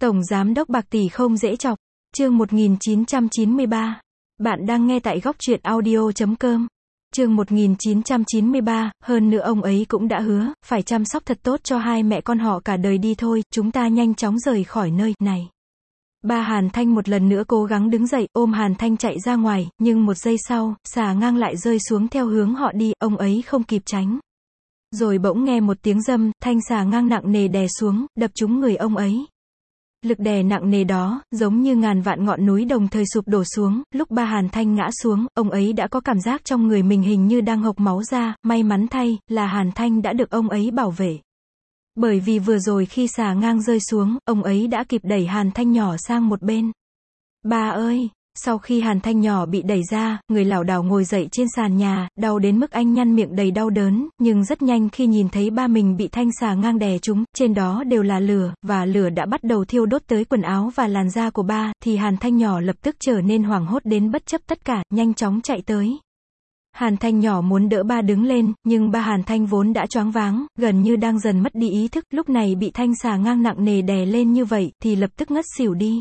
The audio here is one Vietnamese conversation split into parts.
Tổng Giám đốc bạc tỷ không dễ chọc. Chương 1993. Bạn đang nghe tại góc truyện audio.com. Chương 1993, hơn nữa ông ấy cũng đã hứa, phải chăm sóc thật tốt cho hai mẹ con họ cả đời đi thôi, chúng ta nhanh chóng rời khỏi nơi này. Ba Hàn Thanh một lần nữa cố gắng đứng dậy, ôm Hàn Thanh chạy ra ngoài, nhưng một giây sau, xà ngang lại rơi xuống theo hướng họ đi, ông ấy không kịp tránh. Rồi bỗng nghe một tiếng râm, thanh xà ngang nặng nề đè xuống, đập trúng người ông ấy. Lực đè nặng nề đó, giống như ngàn vạn ngọn núi đồng thời sụp đổ xuống, lúc ba Hàn Thanh ngã xuống, ông ấy đã có cảm giác trong người mình hình như đang hộc máu ra, may mắn thay, là Hàn Thanh đã được ông ấy bảo vệ. Bởi vì vừa rồi khi xà ngang rơi xuống, ông ấy đã kịp đẩy Hàn Thanh nhỏ sang một bên. Ba ơi! Sau khi Hàn Thanh nhỏ bị đẩy ra, người lảo đảo ngồi dậy trên sàn nhà, đau đến mức anh nhăn miệng đầy đau đớn, nhưng rất nhanh khi nhìn thấy ba mình bị thanh xà ngang đè trúng, trên đó đều là lửa, và lửa đã bắt đầu thiêu đốt tới quần áo và làn da của ba, thì Hàn Thanh nhỏ lập tức trở nên hoảng hốt đến bất chấp tất cả, nhanh chóng chạy tới. Hàn Thanh nhỏ muốn đỡ ba đứng lên, nhưng ba Hàn Thanh vốn đã choáng váng, gần như đang dần mất đi ý thức, lúc này bị thanh xà ngang nặng nề đè lên như vậy, thì lập tức ngất xỉu đi.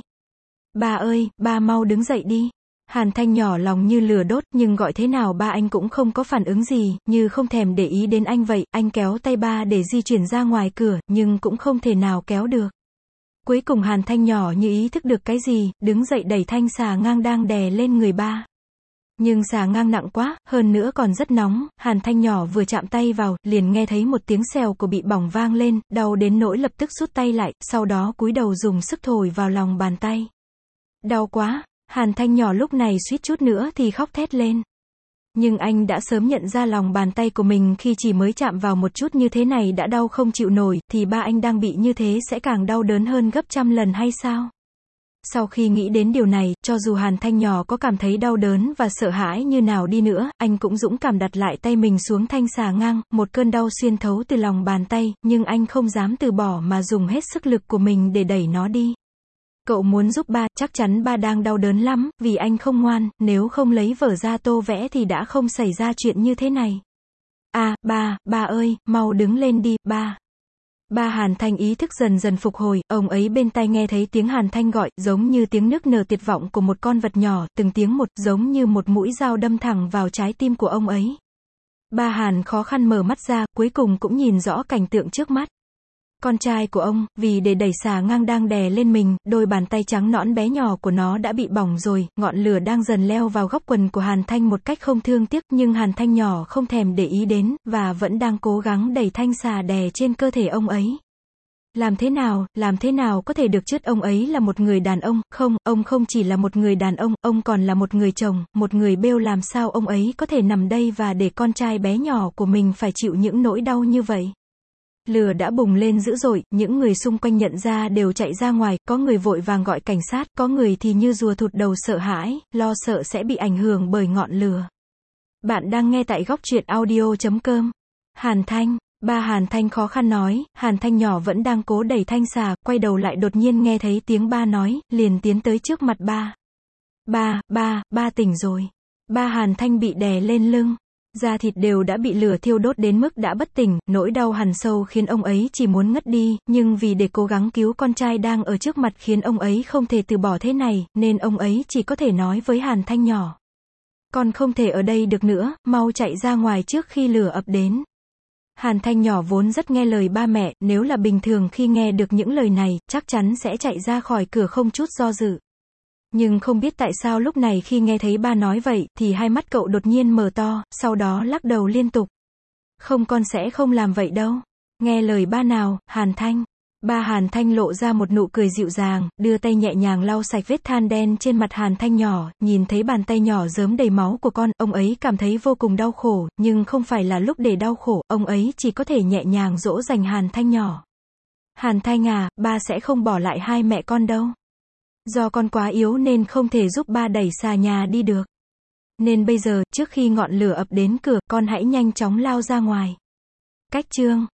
Ba ơi, ba mau đứng dậy đi. Hàn Thanh nhỏ lòng như lửa đốt, nhưng gọi thế nào ba anh cũng không có phản ứng gì, như không thèm để ý đến anh vậy, anh kéo tay ba để di chuyển ra ngoài cửa, nhưng cũng không thể nào kéo được. Cuối cùng Hàn Thanh nhỏ như ý thức được cái gì, đứng dậy đẩy thanh xà ngang đang đè lên người ba. Nhưng xà ngang nặng quá, hơn nữa còn rất nóng, Hàn Thanh nhỏ vừa chạm tay vào, liền nghe thấy một tiếng xèo của bị bỏng vang lên, đau đến nỗi lập tức rút tay lại, sau đó cúi đầu dùng sức thổi vào lòng bàn tay. Đau quá, Hàn Thanh nhỏ lúc này suýt chút nữa thì khóc thét lên. Nhưng anh đã sớm nhận ra lòng bàn tay của mình khi chỉ mới chạm vào một chút như thế này đã đau không chịu nổi, thì ba anh đang bị như thế sẽ càng đau đớn hơn gấp trăm lần hay sao? Sau khi nghĩ đến điều này, cho dù Hàn Thanh nhỏ có cảm thấy đau đớn và sợ hãi như nào đi nữa, anh cũng dũng cảm đặt lại tay mình xuống thanh xà ngang, một cơn đau xuyên thấu từ lòng bàn tay, nhưng anh không dám từ bỏ mà dùng hết sức lực của mình để đẩy nó đi. Cậu muốn giúp ba, chắc chắn ba đang đau đớn lắm, vì anh không ngoan, nếu không lấy vở ra tô vẽ thì đã không xảy ra chuyện như thế này. À, ba ơi, mau đứng lên đi, ba. Ba Hàn Thanh ý thức dần dần phục hồi, ông ấy bên tai nghe thấy tiếng Hàn Thanh gọi, giống như tiếng nức nở tuyệt vọng của một con vật nhỏ, từng tiếng một, giống như một mũi dao đâm thẳng vào trái tim của ông ấy. Ba Hàn khó khăn mở mắt ra, cuối cùng cũng nhìn rõ cảnh tượng trước mắt. Con trai của ông, vì để đẩy xà ngang đang đè lên mình, đôi bàn tay trắng nõn bé nhỏ của nó đã bị bỏng rồi, ngọn lửa đang dần leo vào góc quần của Hàn Thanh một cách không thương tiếc, nhưng Hàn Thanh nhỏ không thèm để ý đến, và vẫn đang cố gắng đẩy thanh xà đè trên cơ thể ông ấy. Làm thế nào có thể được chứ, ông ấy là một người đàn ông, không, ông không chỉ là một người đàn ông còn là một người chồng, một người bêu, làm sao ông ấy có thể nằm đây và để con trai bé nhỏ của mình phải chịu những nỗi đau như vậy. Lửa đã bùng lên dữ dội, những người xung quanh nhận ra đều chạy ra ngoài, có người vội vàng gọi cảnh sát, có người thì như rùa thụt đầu sợ hãi, lo sợ sẽ bị ảnh hưởng bởi ngọn lửa. Bạn đang nghe tại góc truyện audio.com. Hàn Thanh, ba Hàn Thanh khó khăn nói, Hàn Thanh nhỏ vẫn đang cố đẩy thanh xà, quay đầu lại đột nhiên nghe thấy tiếng ba nói, liền tiến tới trước mặt ba. Ba tỉnh rồi. Ba Hàn Thanh bị đè lên lưng. Da thịt đều đã bị lửa thiêu đốt đến mức đã bất tỉnh, nỗi đau hằn sâu khiến ông ấy chỉ muốn ngất đi, nhưng vì để cố gắng cứu con trai đang ở trước mặt khiến ông ấy không thể từ bỏ thế này, nên ông ấy chỉ có thể nói với Hàn Thanh nhỏ. Con không thể ở đây được nữa, mau chạy ra ngoài trước khi lửa ập đến. Hàn Thanh nhỏ vốn rất nghe lời ba mẹ, nếu là bình thường khi nghe được những lời này, chắc chắn sẽ chạy ra khỏi cửa không chút do dự. Nhưng không biết tại sao lúc này khi nghe thấy ba nói vậy, thì hai mắt cậu đột nhiên mở to, sau đó lắc đầu liên tục. Không, con sẽ không làm vậy đâu. Nghe lời ba nào, Hàn Thanh. Ba Hàn Thanh lộ ra một nụ cười dịu dàng, đưa tay nhẹ nhàng lau sạch vết than đen trên mặt Hàn Thanh nhỏ, nhìn thấy bàn tay nhỏ rớm đầy máu của con, ông ấy cảm thấy vô cùng đau khổ, nhưng không phải là lúc để đau khổ, ông ấy chỉ có thể nhẹ nhàng dỗ dành Hàn Thanh nhỏ. Hàn Thanh à, ba sẽ không bỏ lại hai mẹ con đâu. Do con quá yếu nên không thể giúp ba đẩy xà nhà đi được. Nên bây giờ, trước khi ngọn lửa ập đến cửa, con hãy nhanh chóng lao ra ngoài. Cách chương